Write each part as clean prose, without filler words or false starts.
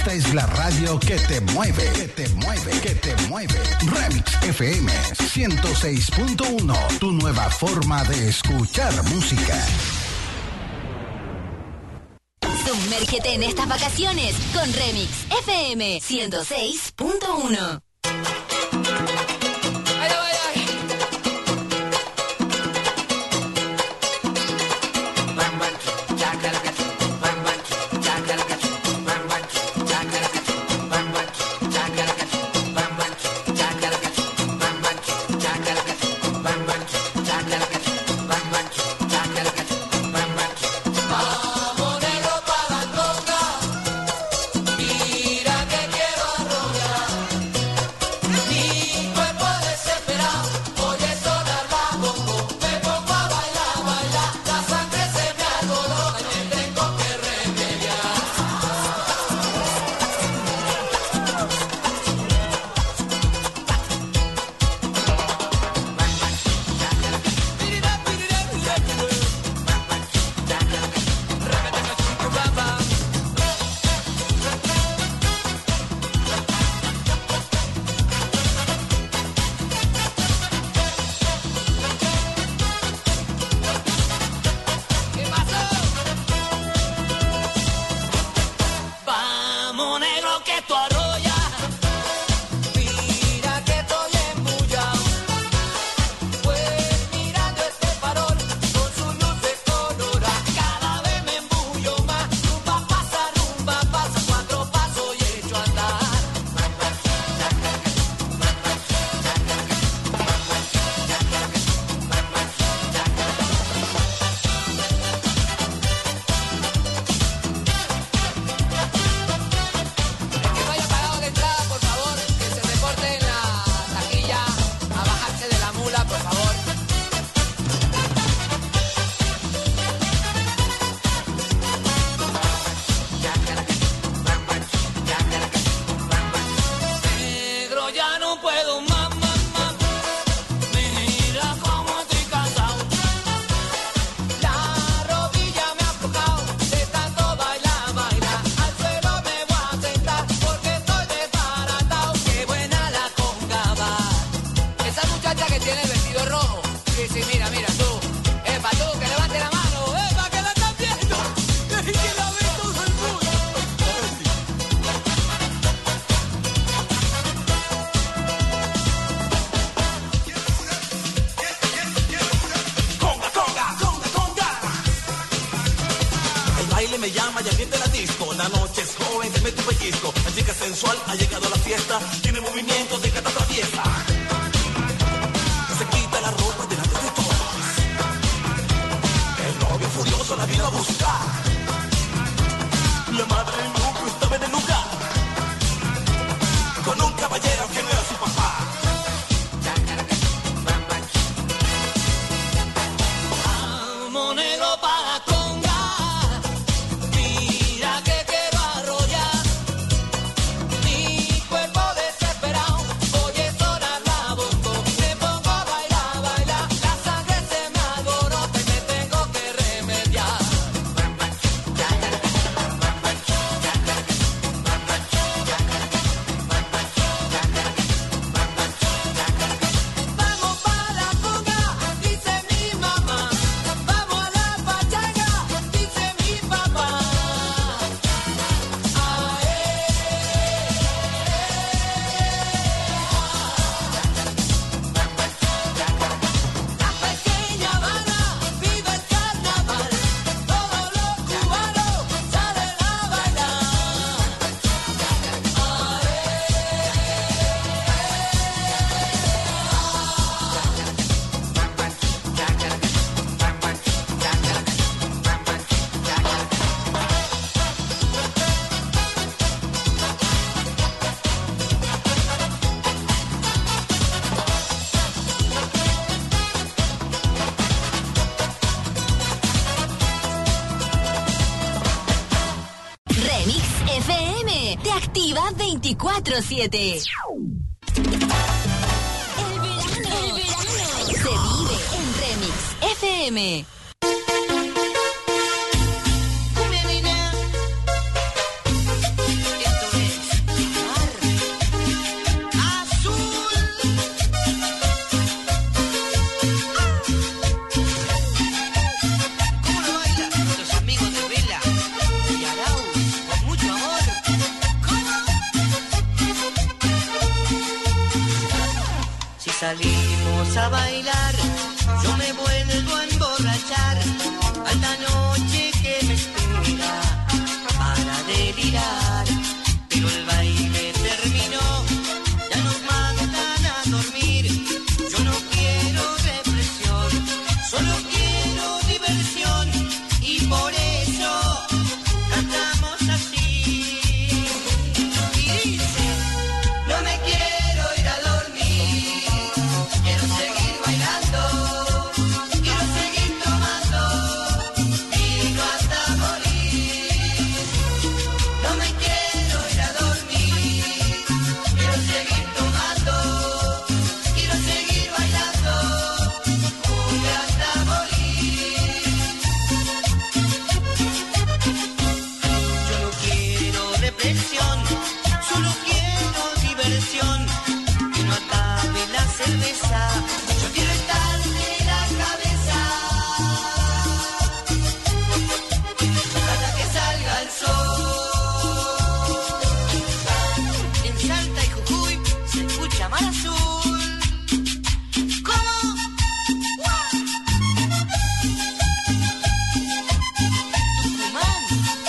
Esta es la radio que te mueve, que te mueve, que te mueve. Remix FM 106.1, tu nueva forma de escuchar música. Sumérgete en estas vacaciones con Remix FM 106.1. FM te activa 24/7. El verano se vive en Remix FM. Cumbia nena, esto es a bailar, yo me vuelvo a emborrachar. Alta noche que me espera para delirar, pero el baile terminó, ya nos mandan a dormir. Yo no quiero represión, solo quiero diversión, y por eso cantamos así. Y dice, no me quiero ir a dormir, quiero seguir bailando, quiero seguir tomando vino hasta morir. No me quiero ir a dormir, quiero seguir tomando, quiero seguir bailando cumbia hasta morir. Yo no quiero represión, solo quiero diversión, que no acabe la cerveza. Yo quiero estar de la cabeza hasta que salga el sol. En Salta y Jujuy se escucha Mar Azul. ¿Cómo? Tucumán.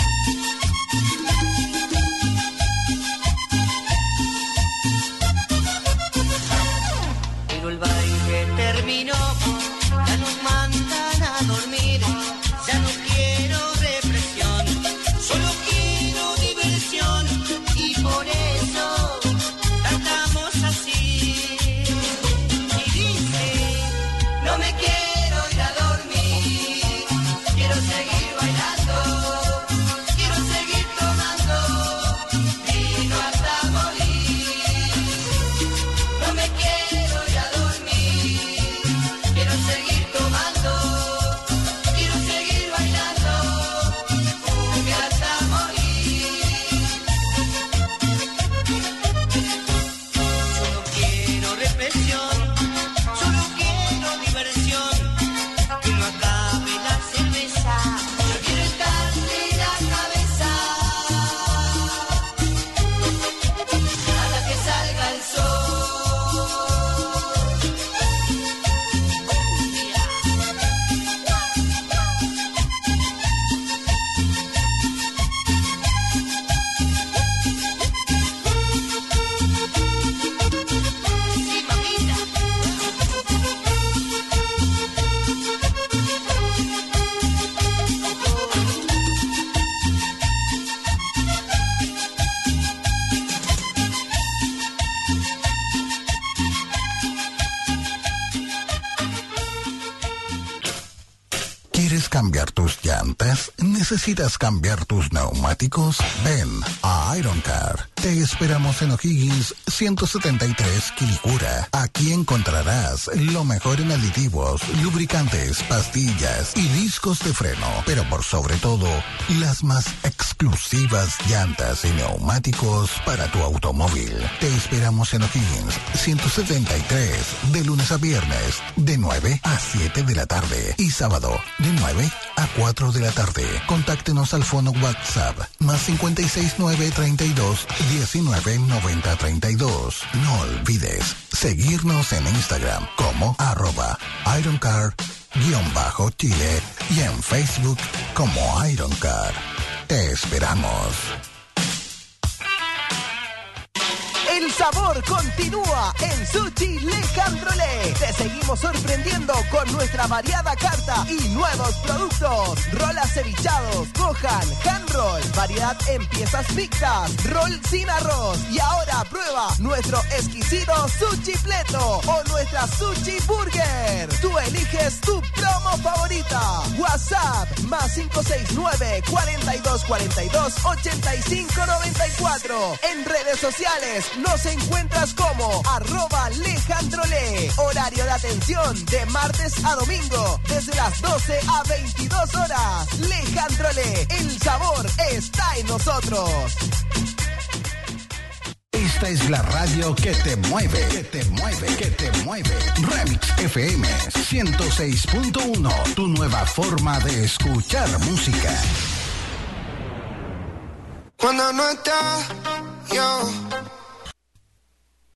Pero el baile terminó, ya nos mandan a dormir. Ya no quiero represión, solo quiero diversión, y por eso cantamos así. Y dice, no me quiero ir a dormir, quiero seguir bailando, quiero seguir tomando vino hasta morir. No me quiero ir a dormir, quiero seguir tomando, quiero seguir bailando cumbia hasta morir. Yo no quiero represión, solo quiero diversión, que no acabe la cerveza. Yo quiero estar de la cabeza hasta que salga el sol. Sí, mamita. ¿Quieres cambiar tus llantas? ¿Necesitas cambiar tus neumáticos? Ven a Iron Car. Te esperamos en O'Higgins 173 Quilicura. Aquí encontrarás lo mejor en aditivos, lubricantes, pastillas y discos de freno. Pero por sobre todo, las más exclusivas llantas y neumáticos para tu automóvil. Te esperamos en O'Higgins 173 de lunes a viernes de 9 a 7 de la tarde y sábado de 9 a 4 de la tarde. Contáctenos al fono WhatsApp más 569 32 19 90 32. No olvides seguirnos en Instagram como @IronCar_Chile y en Facebook como Ironcar. Te esperamos. El sabor continúa en Sushi Lejandrole. Te seguimos sorprendiendo con nuestra variada carta y nuevos productos. Rolas cevichados, gohan, hand roll, variedad en piezas mixtas, roll sin arroz. Y ahora prueba nuestro exquisito sushi pleto o nuestra sushi burger. Tú eliges tu promo favorita. WhatsApp más 569 42 42 85 94. En redes sociales nos encuentras como @Lejandrole. Horario de atención de martes a domingo desde las 12 a 22 horas. Lejandrole, el sabor está en nosotros. Esta es la radio que te mueve, que te mueve, que te mueve. Remix FM 106.1, tu nueva forma de escuchar música. Cuando no estás, yo